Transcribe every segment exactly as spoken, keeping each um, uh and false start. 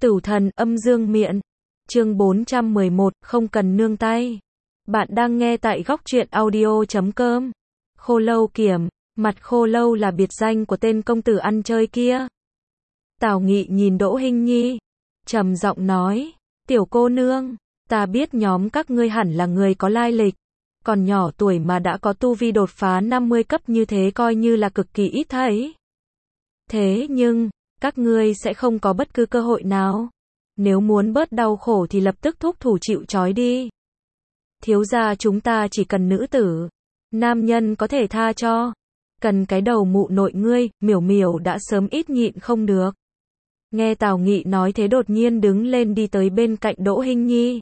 Tử thần âm dương miện. Chương bốn trăm mười một, không cần nương tay. Bạn đang nghe tại góc truyện audio chấm com. Khô Lâu Kiểm, mặt Khô Lâu là biệt danh của tên công tử ăn chơi kia. Tào Nghị nhìn Đỗ Hinh Nhi, trầm giọng nói, tiểu cô nương, ta biết nhóm các ngươi hẳn là người có lai lịch, còn nhỏ tuổi mà đã có tu vi đột phá năm mươi cấp như thế coi như là cực kỳ ít thấy. Thế nhưng, các ngươi sẽ không có bất cứ cơ hội nào. Nếu muốn bớt đau khổ thì lập tức thúc thủ chịu trói đi. Thiếu gia chúng ta chỉ cần nữ tử, nam nhân có thể tha cho. Cần cái đầu mụ nội ngươi, miểu miểu đã sớm ít nhịn không được. Nghe Tào Nghị nói thế đột nhiên đứng lên đi tới bên cạnh Đỗ Hinh Nhi.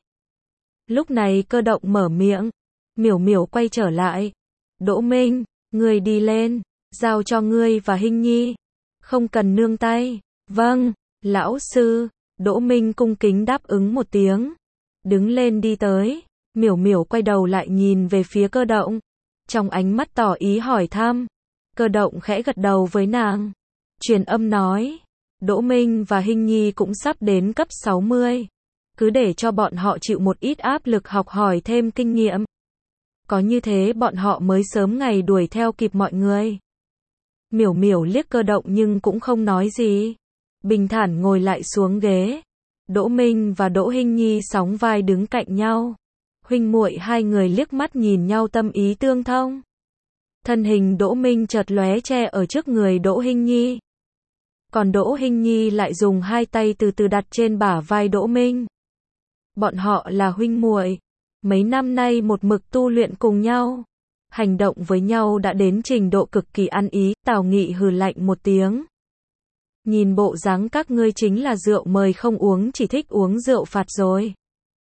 Lúc này Cơ Động mở miệng, miểu miểu quay trở lại. Đỗ Minh, ngươi đi lên, giao cho ngươi và Hinh Nhi. Không cần nương tay. Vâng, lão sư. Đỗ Minh cung kính đáp ứng một tiếng. Đứng lên đi tới. Miểu miểu quay đầu lại nhìn về phía Cơ Động. Trong ánh mắt tỏ ý hỏi thăm. Cơ Động khẽ gật đầu với nàng. Truyền âm nói. Đỗ Minh và Hinh Nhi cũng sắp đến cấp sáu mươi. Cứ để cho bọn họ chịu một ít áp lực học hỏi thêm kinh nghiệm. Có như thế bọn họ mới sớm ngày đuổi theo kịp mọi người. Miểu miểu liếc Cơ Động nhưng cũng không nói gì. Bình thản ngồi lại xuống ghế. Đỗ Minh và Đỗ Hinh Nhi sóng vai đứng cạnh nhau. Huynh muội hai người liếc mắt nhìn nhau tâm ý tương thông. Thân hình Đỗ Minh chợt lóe che ở trước người Đỗ Hinh Nhi. Còn Đỗ Hinh Nhi lại dùng hai tay từ từ đặt trên bả vai Đỗ Minh. Bọn họ là huynh muội, mấy năm nay một mực tu luyện cùng nhau. Hành động với nhau đã đến trình độ cực kỳ ăn ý. Tào Nghị hừ lạnh một tiếng. Nhìn bộ dáng các ngươi chính là rượu mời không uống chỉ thích uống rượu phạt rồi.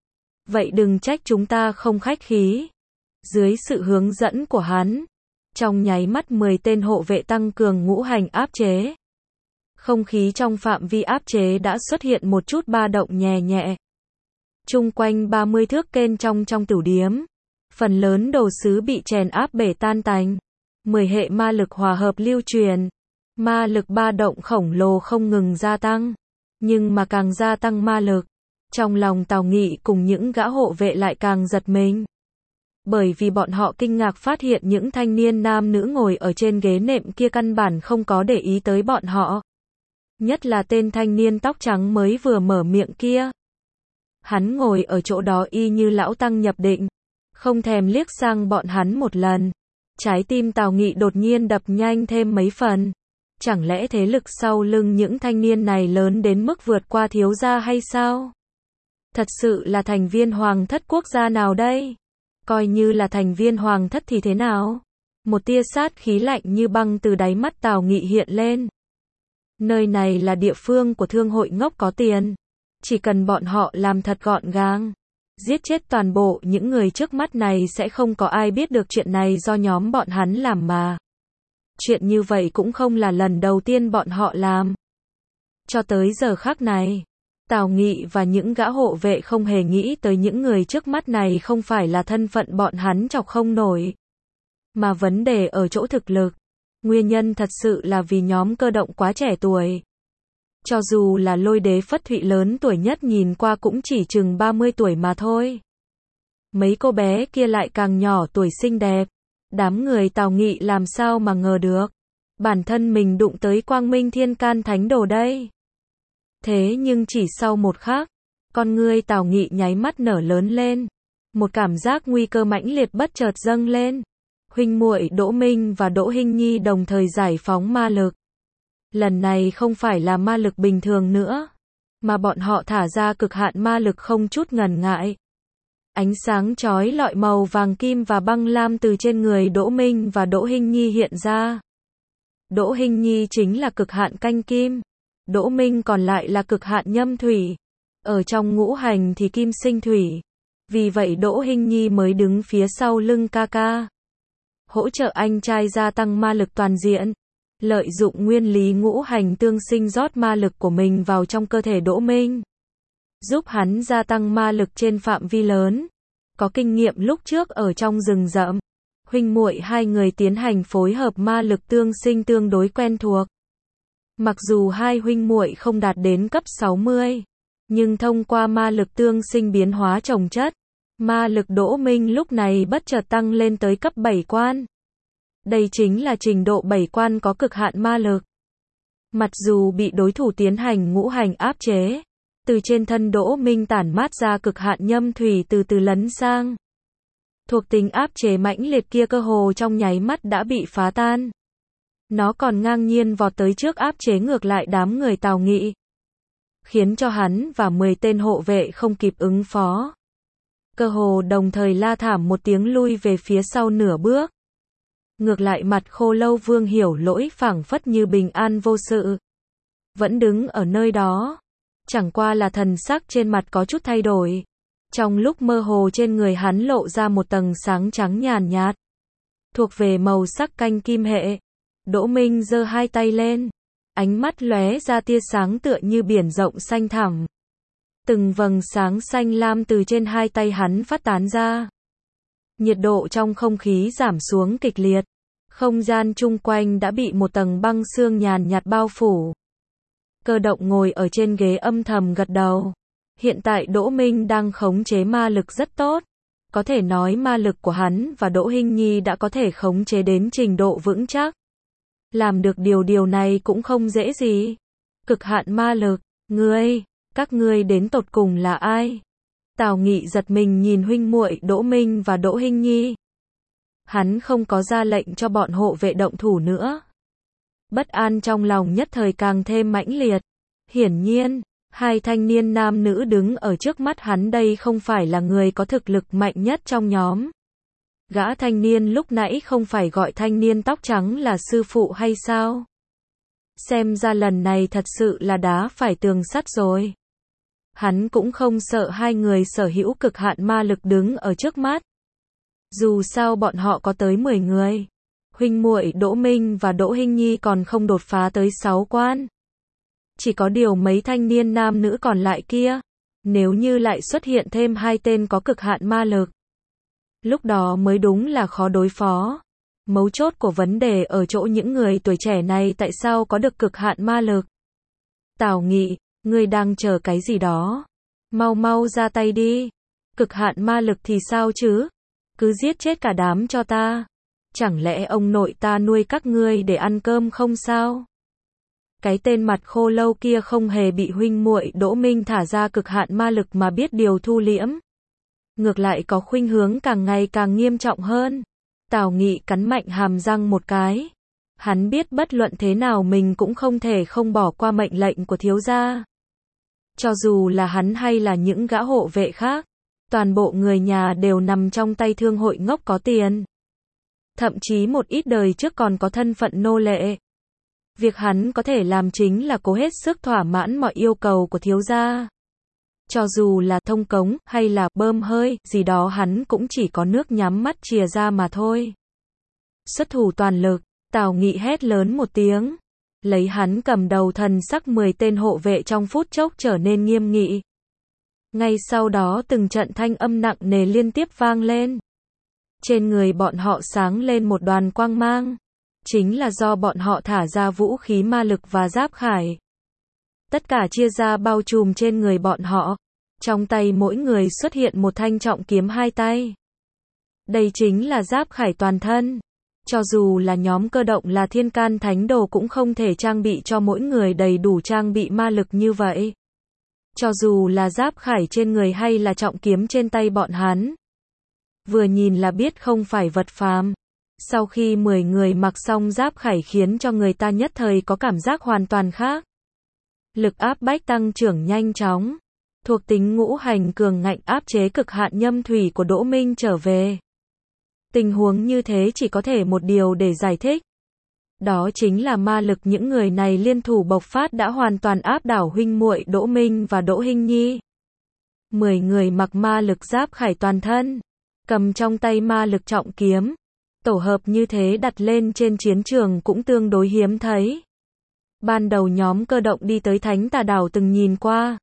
Vậy đừng trách chúng ta không khách khí. Dưới sự hướng dẫn của hắn, trong nháy mắt mười tên hộ vệ tăng cường ngũ hành áp chế. Không khí trong phạm vi áp chế đã xuất hiện một chút ba động nhẹ nhẹ. Chung quanh ba mươi thước kênh trong trong tửu điếm. Phần lớn đồ sứ bị chèn áp bể tan tành. mười hệ ma lực hòa hợp lưu truyền. Ma lực ba động khổng lồ không ngừng gia tăng. Nhưng mà càng gia tăng ma lực, trong lòng Tào Nghị cùng những gã hộ vệ lại càng giật mình. Bởi vì bọn họ kinh ngạc phát hiện những thanh niên nam nữ ngồi ở trên ghế nệm kia căn bản không có để ý tới bọn họ. Nhất là tên thanh niên tóc trắng mới vừa mở miệng kia. Hắn ngồi ở chỗ đó y như lão tăng nhập định. Không thèm liếc sang bọn hắn một lần. Trái tim Tào Nghị đột nhiên đập nhanh thêm mấy phần. Chẳng lẽ thế lực sau lưng những thanh niên này lớn đến mức vượt qua thiếu gia hay sao? Thật sự là thành viên hoàng thất quốc gia nào đây? Coi như là thành viên hoàng thất thì thế nào? Một tia sát khí lạnh như băng từ đáy mắt Tào Nghị hiện lên. Nơi này là địa phương của thương hội ngốc có tiền. Chỉ cần bọn họ làm thật gọn gàng, giết chết toàn bộ những người trước mắt này sẽ không có ai biết được chuyện này do nhóm bọn hắn làm mà. Chuyện như vậy cũng không là lần đầu tiên bọn họ làm. Cho tới giờ khắc này, Tào Nghị và những gã hộ vệ không hề nghĩ tới những người trước mắt này không phải là thân phận bọn hắn chọc không nổi. Mà vấn đề ở chỗ thực lực. Nguyên nhân thật sự là vì nhóm Cơ Động quá trẻ tuổi. Cho dù là Lôi Đế Phất Thụy lớn tuổi nhất nhìn qua cũng chỉ chừng ba mươi tuổi mà thôi. Mấy cô bé kia lại càng nhỏ tuổi xinh đẹp. Đám người Tào Nghị làm sao mà ngờ được. Bản thân mình đụng tới Quang Minh Thiên Can Thánh Đồ đây. Thế nhưng chỉ sau một khắc, con ngươi Tào Nghị nháy mắt nở lớn lên. Một cảm giác nguy cơ mãnh liệt bất chợt dâng lên. Huynh muội Đỗ Minh và Đỗ Hinh Nhi đồng thời giải phóng ma lực. Lần này không phải là ma lực bình thường nữa, mà bọn họ thả ra cực hạn ma lực không chút ngần ngại. Ánh sáng chói lọi màu vàng kim và băng lam từ trên người Đỗ Minh và Đỗ Hinh Nhi hiện ra. Đỗ Hinh Nhi chính là cực hạn canh kim, Đỗ Minh còn lại là cực hạn nhâm thủy. Ở trong ngũ hành thì kim sinh thủy. Vì vậy Đỗ Hinh Nhi mới đứng phía sau lưng ca ca. Hỗ trợ anh trai gia tăng ma lực toàn diện. Lợi dụng nguyên lý ngũ hành tương sinh rót ma lực của mình vào trong cơ thể Đỗ Minh. Giúp hắn gia tăng ma lực trên phạm vi lớn. Có kinh nghiệm lúc trước ở trong rừng rậm. Huynh muội hai người tiến hành phối hợp ma lực tương sinh tương đối quen thuộc. Mặc dù hai huynh muội không đạt đến cấp sáu mươi, Nhưng thông qua ma lực tương sinh biến hóa chồng chất, ma lực Đỗ Minh lúc này bất chợt tăng lên tới cấp bảy quan. Đây chính là trình độ bảy quan có cực hạn ma lực. Mặc dù bị đối thủ tiến hành ngũ hành áp chế, từ trên thân Đỗ Minh tản mát ra cực hạn nhâm thủy từ từ lấn sang. Thuộc tính áp chế mãnh liệt kia cơ hồ trong nháy mắt đã bị phá tan. Nó còn ngang nhiên vọt tới trước áp chế ngược lại đám người Tào Nghị, khiến cho hắn và mười tên hộ vệ không kịp ứng phó. Cơ hồ đồng thời la thảm một tiếng lui về phía sau nửa bước. Ngược lại mặt Khô Lâu Vương Hiểu Lỗi phảng phất như bình an vô sự, vẫn đứng ở nơi đó, chẳng qua là thần sắc trên mặt có chút thay đổi. Trong lúc mơ hồ trên người hắn lộ ra một tầng sáng trắng nhàn nhạt, thuộc về màu sắc canh kim hệ. Đỗ Minh giơ hai tay lên, ánh mắt lóe ra tia sáng tựa như biển rộng xanh thẳm. Từng vầng sáng xanh lam từ trên hai tay hắn phát tán ra. Nhiệt độ trong không khí giảm xuống kịch liệt, không gian chung quanh đã bị một tầng băng sương nhàn nhạt bao phủ. Cơ Động ngồi ở trên ghế âm thầm gật đầu. Hiện tại Đỗ Minh đang khống chế ma lực rất tốt. Có thể nói ma lực của hắn và Đỗ Hinh Nhi đã có thể khống chế đến trình độ vững chắc. Làm được điều điều này cũng không dễ gì. Cực hạn ma lực, ngươi, các ngươi đến tột cùng là ai? Tào Nghị giật mình nhìn huynh muội Đỗ Minh và Đỗ Hinh Nhi. Hắn không có ra lệnh cho bọn hộ vệ động thủ nữa. Bất an trong lòng nhất thời càng thêm mãnh liệt. Hiển nhiên, hai thanh niên nam nữ đứng ở trước mắt hắn đây không phải là người có thực lực mạnh nhất trong nhóm. Gã thanh niên lúc nãy không phải gọi thanh niên tóc trắng là sư phụ hay sao? Xem ra lần này thật sự là đá phải tường sắt rồi. Hắn cũng không sợ hai người sở hữu cực hạn ma lực đứng ở trước mắt. Dù sao bọn họ có tới mười người. Huynh muội Đỗ Minh và Đỗ Hinh Nhi còn không đột phá tới sáu quan. Chỉ có điều mấy thanh niên nam nữ còn lại kia, nếu như lại xuất hiện thêm hai tên có cực hạn ma lực, lúc đó mới đúng là khó đối phó. Mấu chốt của vấn đề ở chỗ những người tuổi trẻ này tại sao có được cực hạn ma lực. Tào Nghị, ngươi đang chờ cái gì đó? Mau mau ra tay đi. Cực hạn ma lực thì sao chứ? Cứ giết chết cả đám cho ta. Chẳng lẽ ông nội ta nuôi các ngươi để ăn cơm không sao? Cái tên mặt khô lâu kia không hề bị huynh muội Đỗ Minh thả ra cực hạn ma lực mà biết điều thu liễm. Ngược lại có khuynh hướng càng ngày càng nghiêm trọng hơn. Tào Nghị cắn mạnh hàm răng một cái. Hắn biết bất luận thế nào mình cũng không thể không bỏ qua mệnh lệnh của thiếu gia. Cho dù là hắn hay là những gã hộ vệ khác, toàn bộ người nhà đều nằm trong tay thương hội ngốc có tiền. Thậm chí một ít đời trước còn có thân phận nô lệ. Việc hắn có thể làm chính là cố hết sức thỏa mãn mọi yêu cầu của thiếu gia. Cho dù là thông cống hay là bơm hơi gì đó hắn cũng chỉ có nước nhắm mắt chìa ra mà thôi. Xuất thủ toàn lực, Tào Nghị hét lớn một tiếng. Lấy hắn cầm đầu thần sắc mười tên hộ vệ trong phút chốc trở nên nghiêm nghị. Ngay sau đó từng trận thanh âm nặng nề liên tiếp vang lên. Trên người bọn họ sáng lên một đoàn quang mang. Chính là do bọn họ thả ra vũ khí ma lực và giáp khải. Tất cả chia ra bao trùm trên người bọn họ. Trong tay mỗi người xuất hiện một thanh trọng kiếm hai tay. Đây chính là giáp khải toàn thân. Cho dù là nhóm cơ động là thiên can thánh đồ cũng không thể trang bị cho mỗi người đầy đủ trang bị ma lực như vậy. Cho dù là giáp khải trên người hay là trọng kiếm trên tay bọn hắn. Vừa nhìn là biết không phải vật phàm. Sau khi mười người mặc xong giáp khải khiến cho người ta nhất thời có cảm giác hoàn toàn khác. Lực áp bách tăng trưởng nhanh chóng. Thuộc tính ngũ hành cường ngạnh áp chế cực hạn nhâm thủy của Đỗ Minh trở về. Tình huống như thế chỉ có thể một điều để giải thích. Đó chính là ma lực những người này liên thủ bộc phát đã hoàn toàn áp đảo huynh muội Đỗ Minh và Đỗ Hinh Nhi. Mười người mặc ma lực giáp khải toàn thân, cầm trong tay ma lực trọng kiếm. Tổ hợp như thế đặt lên trên chiến trường cũng tương đối hiếm thấy. Ban đầu nhóm cơ động đi tới Thánh Tà Đảo từng nhìn qua.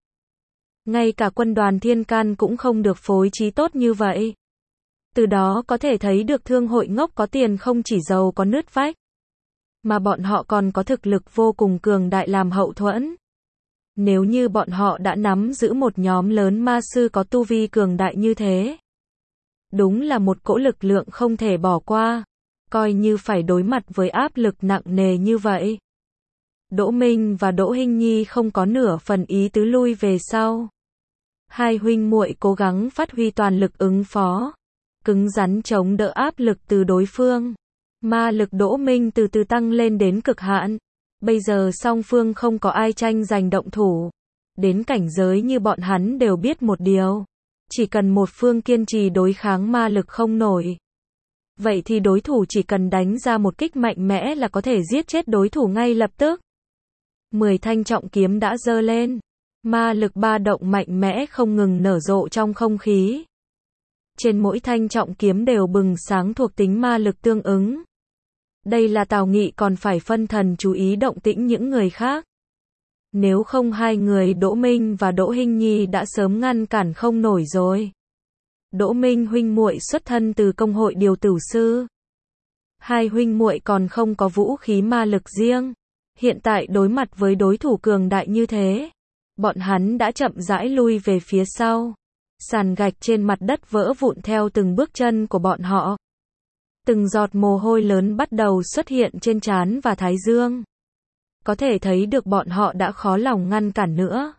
Ngay cả quân đoàn thiên can cũng không được phối trí tốt như vậy. Từ đó có thể thấy được thương hội ngốc có tiền không chỉ giàu có nứt vách, mà bọn họ còn có thực lực vô cùng cường đại làm hậu thuẫn. Nếu như bọn họ đã nắm giữ một nhóm lớn ma sư có tu vi cường đại như thế, đúng là một cỗ lực lượng không thể bỏ qua, coi như phải đối mặt với áp lực nặng nề như vậy. Đỗ Minh và Đỗ Hinh Nhi không có nửa phần ý tứ lui về sau. Hai huynh muội cố gắng phát huy toàn lực ứng phó, cứng rắn chống đỡ áp lực từ đối phương. Ma lực Đỗ Minh từ từ tăng lên đến cực hạn. Bây giờ song phương không có ai tranh giành động thủ. Đến cảnh giới như bọn hắn đều biết một điều. Chỉ cần một phương kiên trì đối kháng ma lực không nổi. Vậy thì đối thủ chỉ cần đánh ra một kích mạnh mẽ là có thể giết chết đối thủ ngay lập tức. Mười thanh trọng kiếm đã giơ lên. Ma lực ba động mạnh mẽ không ngừng nở rộ trong không khí. Trên mỗi thanh trọng kiếm đều bừng sáng thuộc tính ma lực tương ứng. Đây là Tào Nghị còn phải phân thần chú ý động tĩnh những người khác. Nếu không hai người Đỗ Minh và Đỗ Hinh Nhi đã sớm ngăn cản không nổi rồi. Đỗ Minh huynh muội xuất thân từ công hội điều tử sư. Hai huynh muội còn không có vũ khí ma lực riêng. Hiện tại đối mặt với đối thủ cường đại như thế, bọn hắn đã chậm rãi lui về phía sau. Sàn gạch trên mặt đất vỡ vụn theo từng bước chân của bọn họ. Từng giọt mồ hôi lớn bắt đầu xuất hiện trên trán và thái dương. Có thể thấy được bọn họ đã khó lòng ngăn cản nữa.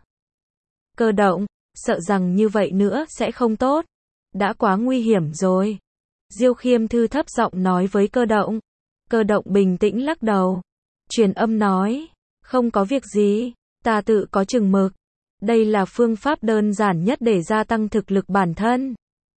Cơ động, sợ rằng như vậy nữa sẽ không tốt. Đã quá nguy hiểm rồi. Diêu Khiêm Thư thấp giọng nói với Cơ động. Cơ động bình tĩnh lắc đầu. Truyền âm nói, không có việc gì, ta tự có chừng mực. Đây là phương pháp đơn giản nhất để gia tăng thực lực bản thân.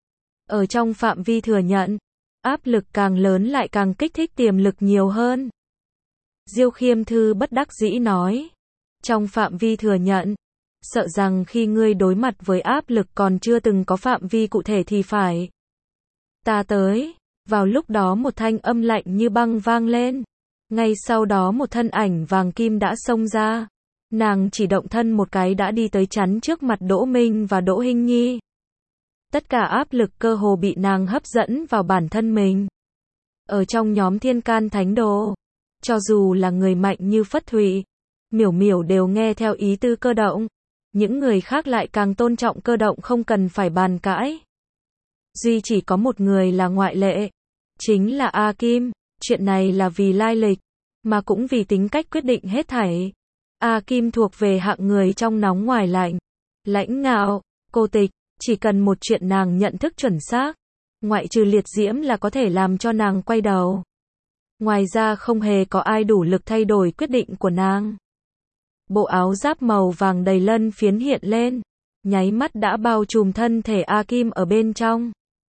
Ở trong phạm vi thừa nhận, áp lực càng lớn lại càng kích thích tiềm lực nhiều hơn. Diêu Khiêm Thư bất đắc dĩ nói, trong phạm vi thừa nhận, sợ rằng khi ngươi đối mặt với áp lực còn chưa từng có phạm vi cụ thể thì phải. Ta tới, vào lúc đó một thanh âm lạnh như băng vang lên. Ngay sau đó một thân ảnh vàng kim đã xông ra. Nàng chỉ động thân một cái đã đi tới chắn trước mặt Đỗ Minh và Đỗ Hinh Nhi. Tất cả áp lực cơ hồ bị nàng hấp dẫn vào bản thân mình. Ở trong nhóm Thiên Can Thánh Đồ, cho dù là người mạnh như Phất Thụy, Miểu Miểu đều nghe theo ý tư Cơ động. Những người khác lại càng tôn trọng Cơ động không cần phải bàn cãi. Duy chỉ có một người là ngoại lệ, chính là A Kim. Chuyện này là vì lai lịch, mà cũng vì tính cách quyết định hết thảy. A Kim thuộc về hạng người trong nóng ngoài lạnh, lãnh ngạo, cô tịch, chỉ cần một chuyện nàng nhận thức chuẩn xác, ngoại trừ liệt diễm là có thể làm cho nàng quay đầu. Ngoài ra không hề có ai đủ lực thay đổi quyết định của nàng. Bộ áo giáp màu vàng đầy lân phiến hiện lên, nháy mắt đã bao trùm thân thể A Kim ở bên trong.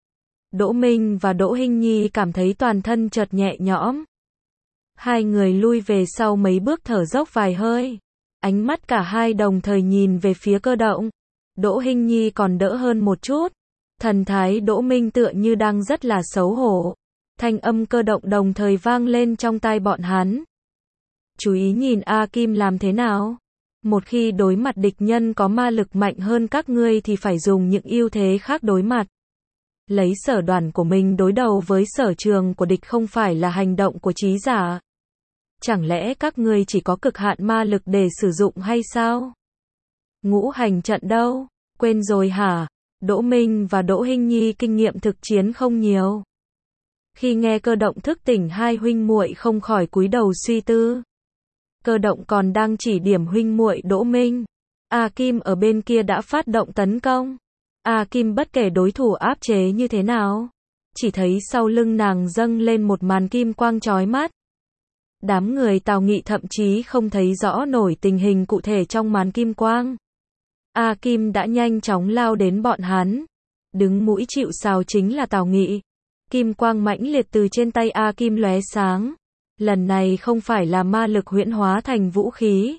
Đỗ Minh và Đỗ Hinh Nhi cảm thấy toàn thân chợt nhẹ nhõm. Hai người lui về sau mấy bước thở dốc vài hơi. Ánh mắt cả hai đồng thời nhìn về phía Cơ động. Đỗ Hinh Nhi còn đỡ hơn một chút. Thần thái Đỗ Minh tựa như đang rất là xấu hổ. Thanh âm Cơ động đồng thời vang lên trong tai bọn hắn. Chú ý nhìn A Kim làm thế nào. Một khi đối mặt địch nhân có ma lực mạnh hơn các ngươi thì phải dùng những ưu thế khác đối mặt. Lấy sở đoàn của mình đối đầu với sở trường của địch không phải là hành động của trí giả. Chẳng lẽ các ngươi chỉ có cực hạn ma lực để sử dụng hay sao? Ngũ hành trận đâu? Quên rồi hả? Đỗ Minh và Đỗ Hinh Nhi kinh nghiệm thực chiến không nhiều. Khi nghe Cơ động thức tỉnh hai huynh muội không khỏi cúi đầu suy tư. Cơ động còn đang chỉ điểm huynh muội Đỗ Minh. A Kim ở bên kia đã phát động tấn công. A Kim bất kể đối thủ áp chế như thế nào, chỉ thấy sau lưng nàng dâng lên một màn kim quang chói mắt. Đám người Tào Nghị thậm chí không thấy rõ nổi tình hình cụ thể trong màn kim quang. A Kim đã nhanh chóng lao đến bọn hắn. Đứng mũi chịu sào chính là Tào Nghị. Kim quang mãnh liệt từ trên tay A Kim lóe sáng. Lần này không phải là ma lực huyễn hóa thành vũ khí,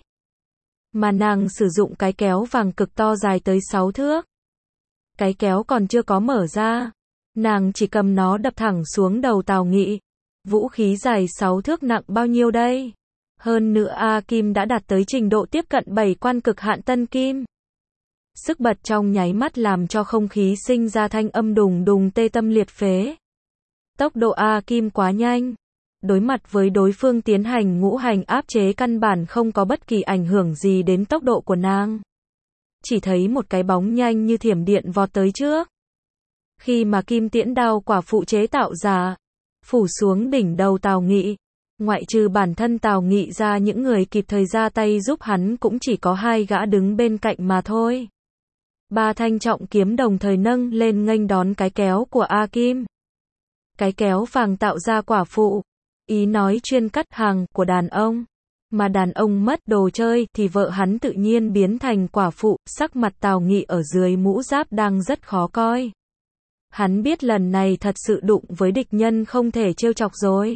mà nàng sử dụng cái kéo vàng cực to dài tới sáu thước. Cái kéo còn chưa có mở ra, nàng chỉ cầm nó đập thẳng xuống đầu Tào Nghị. Vũ khí dài sáu thước nặng bao nhiêu đây? Hơn nữa A Kim đã đạt tới trình độ tiếp cận bảy quan cực hạn tân kim. Sức bật trong nháy mắt làm cho không khí sinh ra thanh âm đùng đùng tê tâm liệt phế. Tốc độ A Kim quá nhanh. đối mặt với đối phương tiến hành ngũ hành áp chế căn bản không có bất kỳ ảnh hưởng gì đến tốc độ của nàng. Chỉ thấy một cái bóng nhanh như thiểm điện vọt tới trước. Khi mà kim tiễn đao quả phụ chế tạo ra, phủ xuống đỉnh đầu Tào Nghị, ngoại trừ bản thân Tào Nghị ra, những người kịp thời ra tay giúp hắn cũng chỉ có hai gã đứng bên cạnh mà thôi. Ba thanh trọng kiếm đồng thời nâng lên nghênh đón cái kéo của A Kim. Cái kéo vàng tạo ra quả phụ, ý nói chuyên cắt hàng của đàn ông. Mà đàn ông mất đồ chơi thì vợ hắn tự nhiên biến thành quả phụ, sắc mặt Tào Nghị ở dưới mũ giáp đang rất khó coi. Hắn biết lần này thật sự đụng với địch nhân không thể trêu chọc rồi.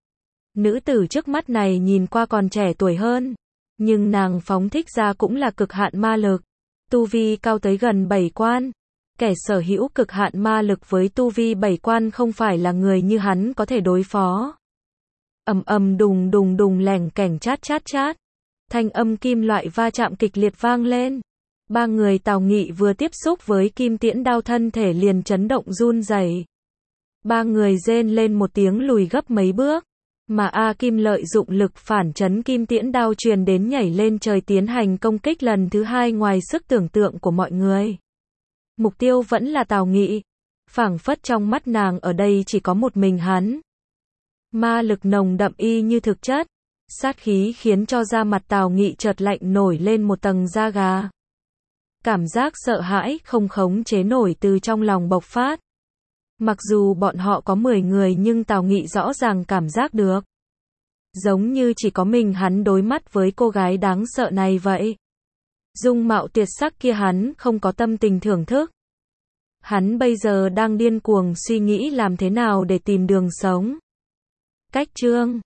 Nữ tử trước mắt này nhìn qua còn trẻ tuổi hơn, nhưng nàng phóng thích ra cũng là cực hạn ma lực. Tu vi cao tới gần bảy quan. Kẻ sở hữu cực hạn ma lực với tu vi bảy quan không phải là người như hắn có thể đối phó. Ầm ầm đùng đùng đùng lẻng kẻng chát chát chát. Thanh âm kim loại va chạm kịch liệt vang lên. Ba người Tào Nghị vừa tiếp xúc với kim tiễn đao thân thể liền chấn động run rẩy. Ba người rên lên một tiếng lùi gấp mấy bước. Mà A Kim lợi dụng lực phản chấn kim tiễn đao truyền đến nhảy lên trời tiến hành công kích lần thứ hai ngoài sức tưởng tượng của mọi người. Mục tiêu vẫn là Tào Nghị. Phảng phất trong mắt nàng ở đây chỉ có một mình hắn. Ma lực nồng đậm y như thực chất. Sát khí khiến cho da mặt Tào Nghị chợt lạnh nổi lên một tầng da gà. Cảm giác sợ hãi không khống chế nổi từ trong lòng bộc phát. Mặc dù bọn họ có mười người nhưng Tào Nghị rõ ràng cảm giác được. Giống như chỉ có mình hắn đối mắt với cô gái đáng sợ này vậy. Dung mạo tuyệt sắc kia hắn không có tâm tình thưởng thức. Hắn bây giờ đang điên cuồng suy nghĩ làm thế nào để tìm đường sống. Cách chương